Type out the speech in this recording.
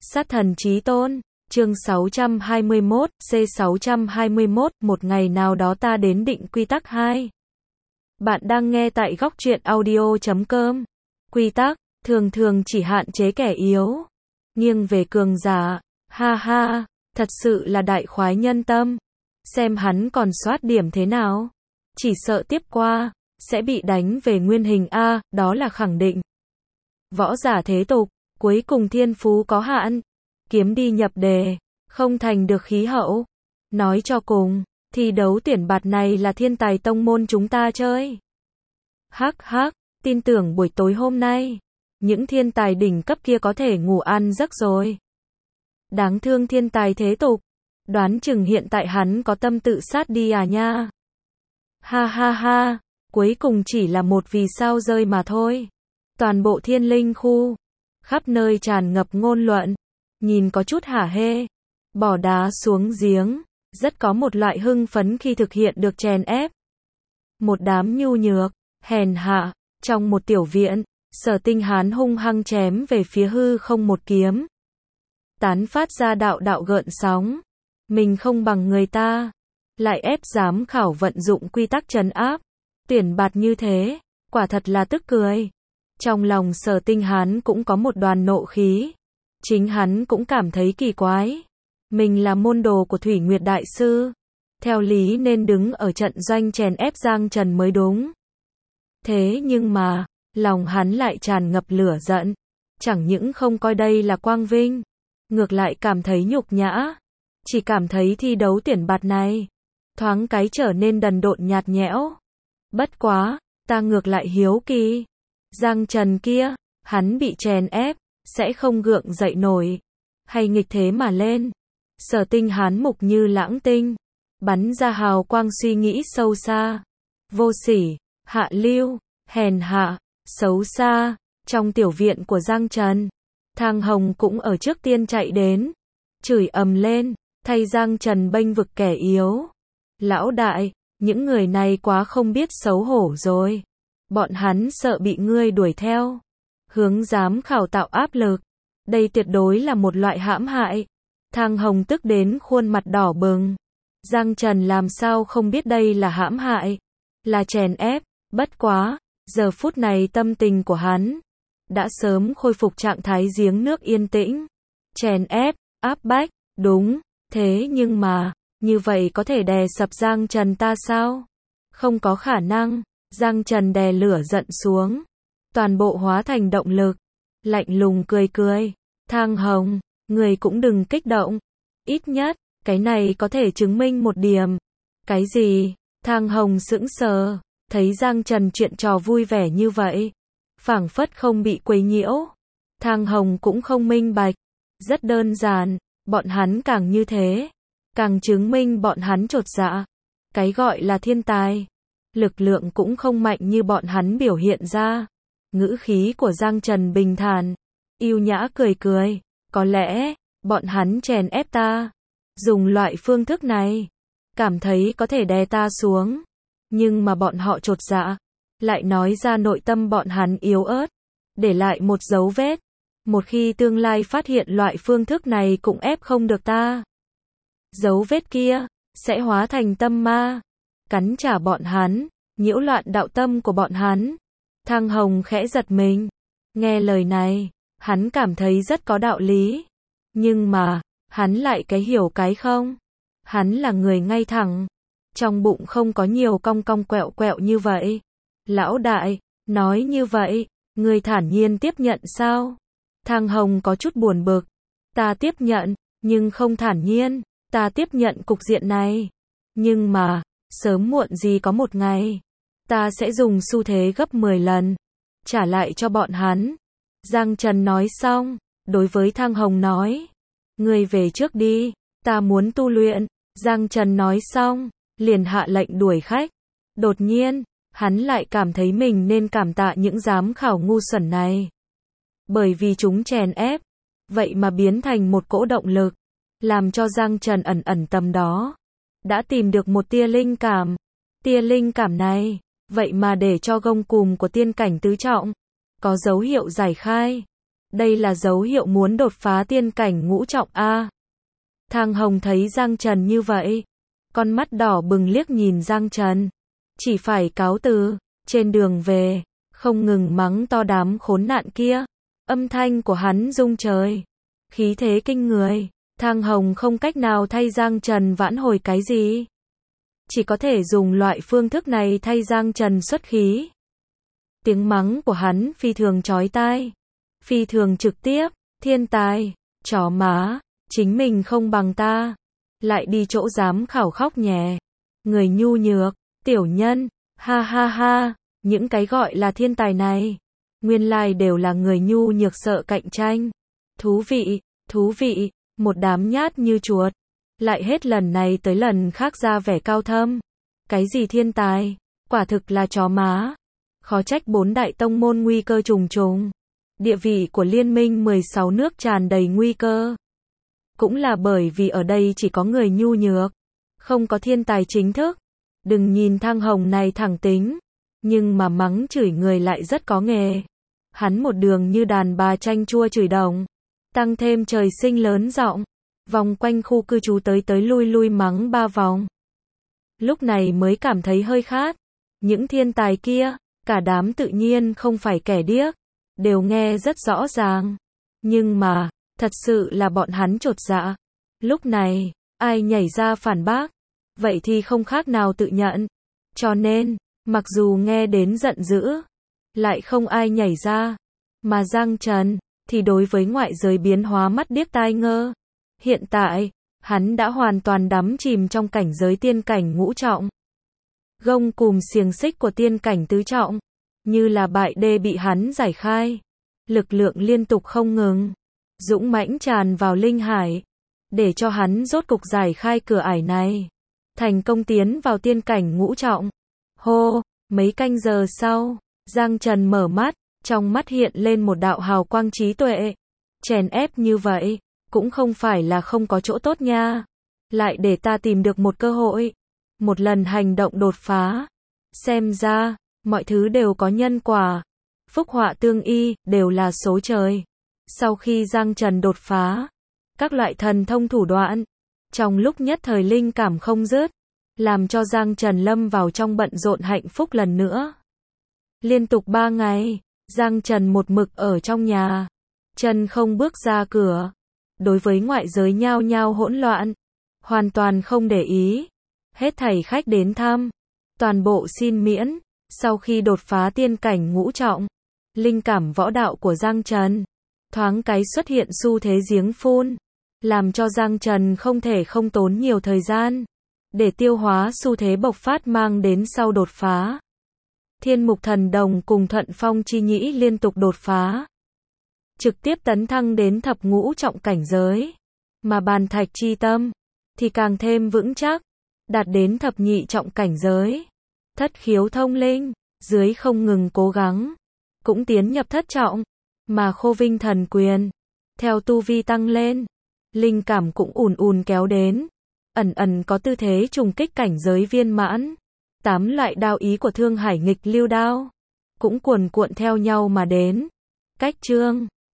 Sát thần chí tôn, chương 621, C621, một ngày nào đó ta đến định quy tắc 2. Bạn đang nghe tại góc truyện audio.com. Quy tắc, thường thường chỉ hạn chế kẻ yếu, nghiêng về cường giả, ha ha, thật sự là đại khoái nhân tâm. Xem hắn còn soát điểm thế nào. Chỉ sợ tiếp qua, sẽ bị đánh về nguyên hình A, đó là khẳng định. Võ giả thế tục, cuối cùng thiên phú có hạn, kiếm đi nhập đề, không thành được khí hậu. Nói cho cùng, thi đấu tuyển bạt này là thiên tài tông môn chúng ta chơi. Hắc hắc, tin tưởng buổi tối hôm nay, những thiên tài đỉnh cấp kia có thể ngủ ăn giấc rồi. Đáng thương thiên tài thế tục, đoán chừng hiện tại hắn có tâm tự sát đi à nha. Ha ha ha, cuối cùng chỉ là một vì sao rơi mà thôi. Toàn bộ thiên linh khu, khắp nơi tràn ngập ngôn luận, nhìn có chút hả hê, bỏ đá xuống giếng, rất có một loại hưng phấn khi thực hiện được chèn ép. Một đám nhu nhược, hèn hạ, trong một tiểu viện, Sở Tinh Hán hung hăng chém về phía hư không một kiếm. Tán phát ra đạo đạo gợn sóng, mình không bằng người ta, lại ép giám khảo vận dụng quy tắc trấn áp, tuyển bạt như thế, quả thật là tức cười. Trong lòng Sở Tinh Hán cũng có một đoàn nộ khí, chính hắn cũng cảm thấy kỳ quái. Mình là môn đồ của Thủy Nguyệt Đại Sư, theo lý nên đứng ở trận doanh chèn ép Giang Trần mới đúng. Thế nhưng mà, lòng hắn lại tràn ngập lửa giận, chẳng những không coi đây là quang vinh, ngược lại cảm thấy nhục nhã, chỉ cảm thấy thi đấu tuyển bạt này, thoáng cái trở nên đần độn nhạt nhẽo. Bất quá, ta ngược lại hiếu kỳ, Giang Trần kia, hắn bị chèn ép, sẽ không gượng dậy nổi, hay nghịch thế mà lên. Sở Tinh Hán mục như lãng tinh, bắn ra hào quang suy nghĩ sâu xa, vô sỉ, hạ lưu, hèn hạ, xấu xa. Trong tiểu viện của Giang Trần, Thang Hồng cũng ở trước tiên chạy đến, chửi ầm lên, thay Giang Trần bênh vực kẻ yếu. Lão đại, những người này quá không biết xấu hổ rồi. Bọn hắn sợ bị ngươi đuổi theo, hướng giám khảo tạo áp lực. Đây tuyệt đối là một loại hãm hại. Thang Hồng tức đến khuôn mặt đỏ bừng. Giang Trần làm sao không biết đây là hãm hại, là chèn ép. Bất quá, giờ phút này tâm tình của hắn đã sớm khôi phục trạng thái giếng nước yên tĩnh. Chèn ép, áp bách, đúng, thế nhưng mà, như vậy có thể đè sập Giang Trần ta sao? Không có khả năng. Giang Trần đè lửa giận xuống, toàn bộ hóa thành động lực, lạnh lùng cười cười. Thang Hồng, người cũng đừng kích động, ít nhất, cái này có thể chứng minh một điểm. Cái gì? Thang Hồng sững sờ, thấy Giang Trần chuyện trò vui vẻ như vậy, phảng phất không bị quấy nhiễu. Thang Hồng cũng không minh bạch, rất đơn giản, bọn hắn càng như thế, càng chứng minh bọn hắn chột dạ. Cái gọi là thiên tài, lực lượng cũng không mạnh như bọn hắn biểu hiện ra. Ngữ khí của Giang Trần bình thản, yêu nhã cười cười, có lẽ, bọn hắn chèn ép ta, dùng loại phương thức này, cảm thấy có thể đè ta xuống, nhưng mà bọn họ chột dạ, lại nói ra nội tâm bọn hắn yếu ớt, để lại một dấu vết. Một khi tương lai phát hiện loại phương thức này cũng ép không được ta, dấu vết kia sẽ hóa thành tâm ma, cắn trả bọn hắn, nhiễu loạn đạo tâm của bọn hắn. Thang Hồng khẽ giật mình, nghe lời này, hắn cảm thấy rất có đạo lý, nhưng mà, hắn lại cái hiểu cái không. Hắn là người ngay thẳng, trong bụng không có nhiều cong cong quẹo quẹo như vậy. Lão đại, nói như vậy, người thản nhiên tiếp nhận sao? Thang Hồng có chút buồn bực, ta tiếp nhận, nhưng không thản nhiên, ta tiếp nhận cục diện này. Nhưng mà, sớm muộn gì có một ngày, ta sẽ dùng xu thế gấp 10 lần, trả lại cho bọn hắn. Giang Trần nói xong, đối với Thang Hồng nói, ngươi về trước đi, ta muốn tu luyện. Giang Trần nói xong, liền hạ lệnh đuổi khách. Đột nhiên, hắn lại cảm thấy mình nên cảm tạ những giám khảo ngu xuẩn này. Bởi vì chúng chèn ép, vậy mà biến thành một cỗ động lực, làm cho Giang Trần ẩn ẩn tầm đó đã tìm được một tia linh cảm. Tia linh cảm này, vậy mà để cho gông cùm của tiên cảnh tứ trọng có dấu hiệu giải khai. Đây là dấu hiệu muốn đột phá tiên cảnh ngũ trọng a. Thang Hồng thấy Giang Trần như vậy, con mắt đỏ bừng liếc nhìn Giang Trần. Chỉ phải cáo từ, trên đường về, không ngừng mắng to đám khốn nạn kia. Âm thanh của hắn rung trời, khí thế kinh người. Thang Hồng không cách nào thay Giang Trần vãn hồi cái gì. Chỉ có thể dùng loại phương thức này thay Giang Trần xuất khí. Tiếng mắng của hắn phi thường chói tai, phi thường trực tiếp. Thiên tài, chó má, chính mình không bằng ta, lại đi chỗ giám khảo khóc nhè. Người nhu nhược, tiểu nhân, ha ha ha, những cái gọi là thiên tài này, nguyên lai đều là người nhu nhược sợ cạnh tranh. Thú vị, một đám nhát như chuột, lại hết lần này tới lần khác ra vẻ cao thâm. Cái gì thiên tài, quả thực là chó má. Khó trách 4 đại tông môn nguy cơ trùng trùng. Địa vị của liên minh 16 nước tràn đầy nguy cơ. Cũng là bởi vì ở đây chỉ có người nhu nhược, không có thiên tài chính thức. Đừng nhìn Thang Hồng này thẳng tính, nhưng mà mắng chửi người lại rất có nghề. Hắn một đường như đàn bà chanh chua chửi đồng, tăng thêm trời sinh lớn giọng, vòng quanh khu cư trú tới lui mắng 3 vòng. Lúc này mới cảm thấy hơi khát. Những thiên tài kia, cả đám tự nhiên không phải kẻ điếc, đều nghe rất rõ ràng. Nhưng mà, thật sự là bọn hắn chột dạ. Lúc này, ai nhảy ra phản bác, vậy thì không khác nào tự nhận. Cho nên, mặc dù nghe đến giận dữ, lại không ai nhảy ra. Mà Giang Trần, thì đối với ngoại giới biến hóa mắt điếc tai ngơ. Hiện tại, hắn đã hoàn toàn đắm chìm trong cảnh giới tiên cảnh ngũ trọng. Gông cùm xiềng xích của tiên cảnh tứ trọng, như là bại đê bị hắn giải khai. Lực lượng liên tục không ngừng, dũng mãnh tràn vào linh hải, để cho hắn rốt cục giải khai cửa ải này. Thành công tiến vào tiên cảnh ngũ trọng. Hô, mấy canh giờ sau, Giang Trần mở mắt, trong mắt hiện lên một đạo hào quang trí tuệ. Chèn ép như vậy, cũng không phải là không có chỗ tốt nha. Lại để ta tìm được một cơ hội, một lần hành động đột phá. Xem ra, mọi thứ đều có nhân quả. Phúc họa tương y, đều là số trời. Sau khi Giang Trần đột phá, các loại thần thông thủ đoạn, trong lúc nhất thời linh cảm không dứt, làm cho Giang Trần lâm vào trong bận rộn hạnh phúc lần nữa. Liên tục 3 ngày, Giang Trần một mực ở trong nhà, chân không bước ra cửa. Đối với ngoại giới nhao nhao hỗn loạn, hoàn toàn không để ý. Hết thảy khách đến thăm, toàn bộ xin miễn. Sau khi đột phá tiên cảnh ngũ trọng, linh cảm võ đạo của Giang Trần thoáng cái xuất hiện xu thế giếng phun, làm cho Giang Trần không thể không tốn nhiều thời gian để tiêu hóa xu thế bộc phát mang đến sau đột phá. Thiên Mục Thần Đồng cùng Thuận Phong Chi Nhĩ liên tục đột phá, trực tiếp tấn thăng đến thập ngũ trọng cảnh giới, mà Bàn Thạch Chi Tâm thì càng thêm vững chắc, đạt đến thập nhị trọng cảnh giới. Thất khiếu thông linh, dưới không ngừng cố gắng, cũng tiến nhập thất trọng, mà Khô Vinh Thần Quyền, theo tu vi tăng lên, linh cảm cũng ùn kéo đến, ẩn có tư thế trùng kích cảnh giới viên mãn. 8 loại đao ý của Thương Hải Nghịch Lưu Đao cũng cuồn cuộn theo nhau mà đến. Cách chương